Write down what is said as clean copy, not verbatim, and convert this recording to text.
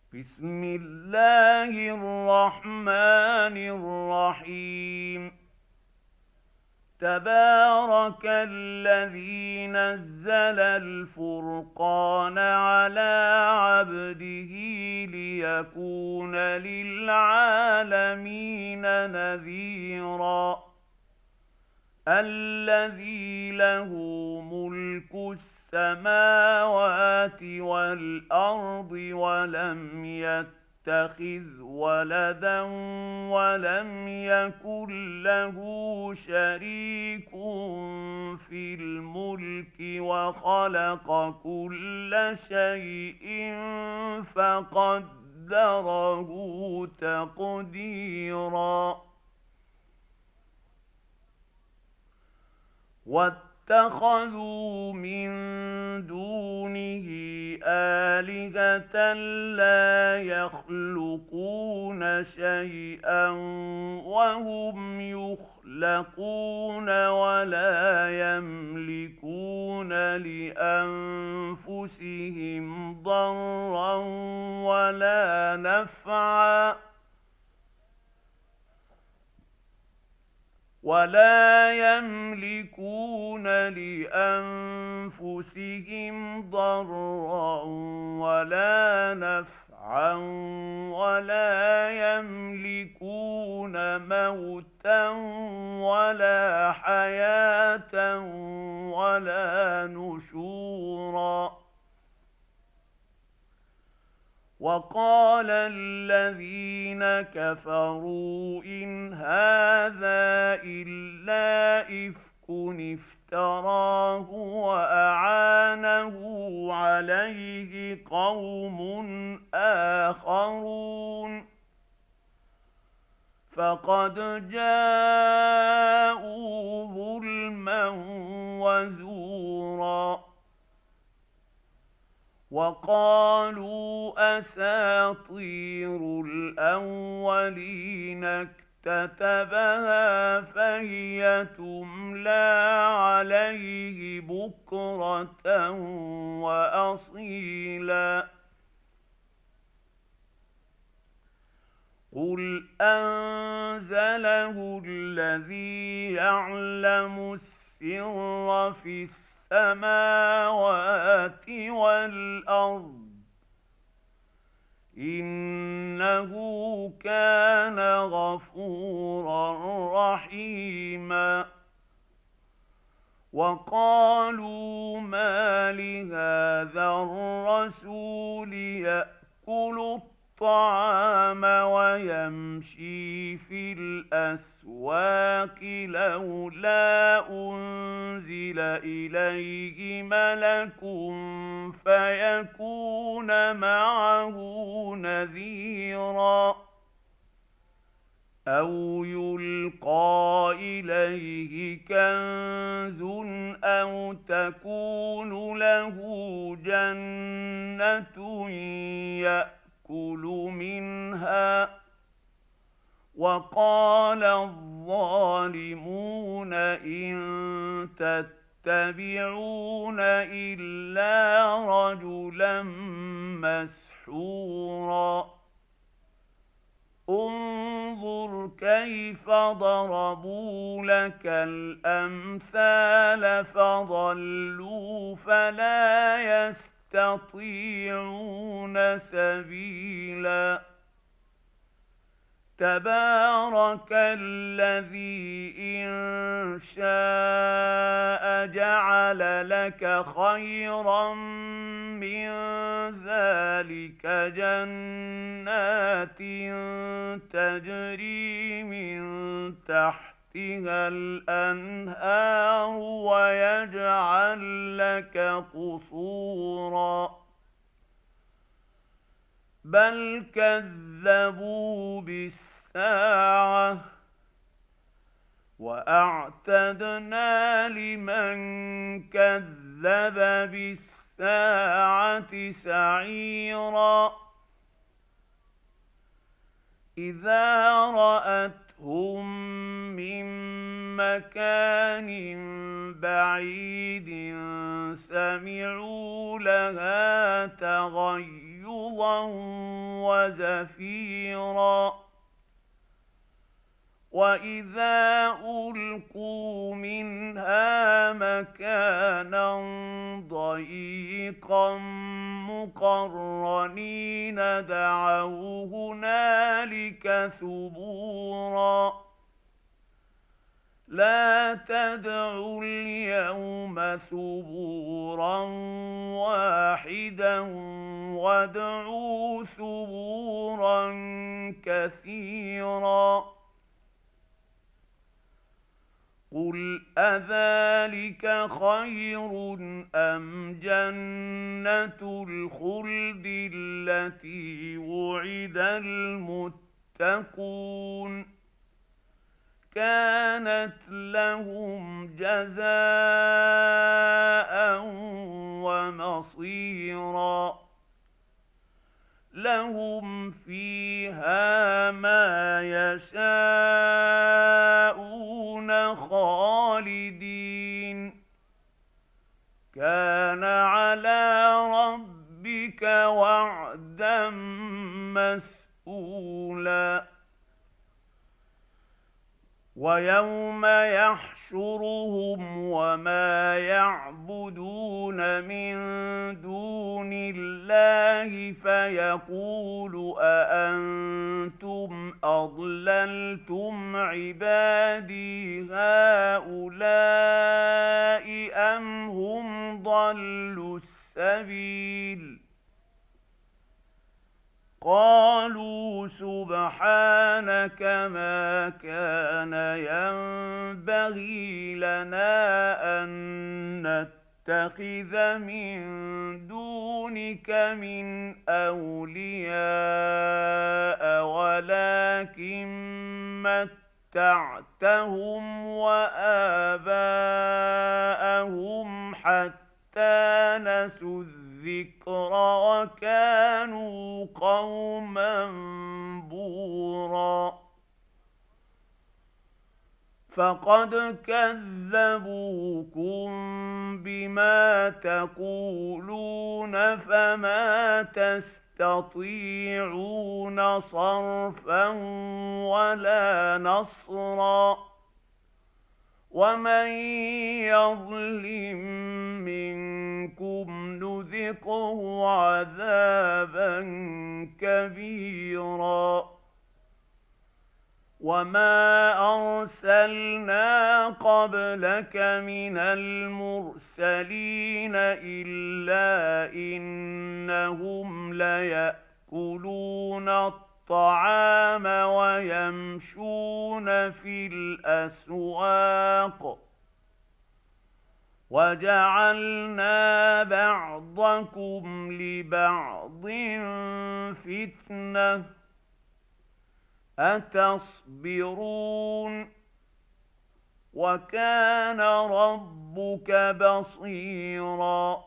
بسم الله الرحمن الرحيم. تبارك الذي نزل الفرقان على عبده ليكون للعالمين نذيرا. الذي له ملك السماوات والأرض ولم يتخذ ولدا ولم يكن له شريك في الملك وخلق كل شيء فقدره تقديرا. واتخذوا من دونه آلهة لا يخلقون شيئا وهم يخلقون ولا يملكون لأنفسهم ضرا ولا نفعا ولا يملكون موتا ولا حياة ولا نشورا. وقال الذين كفروا إن هذا إلا إفك افتراه وأعانه عليه قوم آخرون فقد جاءوا ظلما وزورا. وقالوا أساطير الأولين اكتتبها فهي تملى عليه بكرة وأصيلا. قل أنزله الذي يعلم السر في السماوات والأرض إنه كان غفورا رحيما. وقالوا ما لهذا الرسول يأكل الطعام ويمشي في الأسواق لولا أنزل إليه ملك فيكون معه نذيرا أو يلقى إليه كنز أو تكون له جنة يأكل منها. وقال الظالمون إن تتبعون إلا رجلا مسحورا. انظر كيف ضربوا لك الأمثال فضلوا فلا يستطيعون سبيلا. تبارك الذي إن شاء جعل لك خيرا من ذلك جنات تجري من تحتها الأنهار ويجعل لك قصورا بل كذبوا بالساعة وأعتدنا لمن كذب بالساعة سعيرا. إذا رأتهم من مكان بعيد سمعوا لها تغيظا وزفيرا وإذا ألقوا منها مكانا ضيقا مقرنين دعوا هنالك ثبورا لا تدعوا اليوم ثبورا واحدا وادعوا ثبورا كثيرا قل أذلك خير أم جنة الخلد التي وعد المتقون كانت لهم جزاء ومصيرا لهم فيها ما يشاءون خالدين كان على ربك وعدا مسئولا ويوم يحشرهم وما يعبدون من دون الله فيقول أأنتم أضللتم عبادي هؤلاء أم هم ضلوا السبيل قالوا سبحانك ما كان ينبغي لنا أن نتخذ من دونك من أولياء ولكن متعتهم وآباءهم حتى نسوا الذكر وكانوا قوما بورا فقد كذبوكم بما تقولون فما تستطيعون صرفا ولا نصرا ومن يظلم منكم نذقه عذابا كبيرا وما أرسلنا قبلك من المرسلين إلا إنهم ليأكلون الطعام ويمشون في الأسواق وجعلنا بعضكم لبعض فتنة أتصبرون وكان ربك بصيراً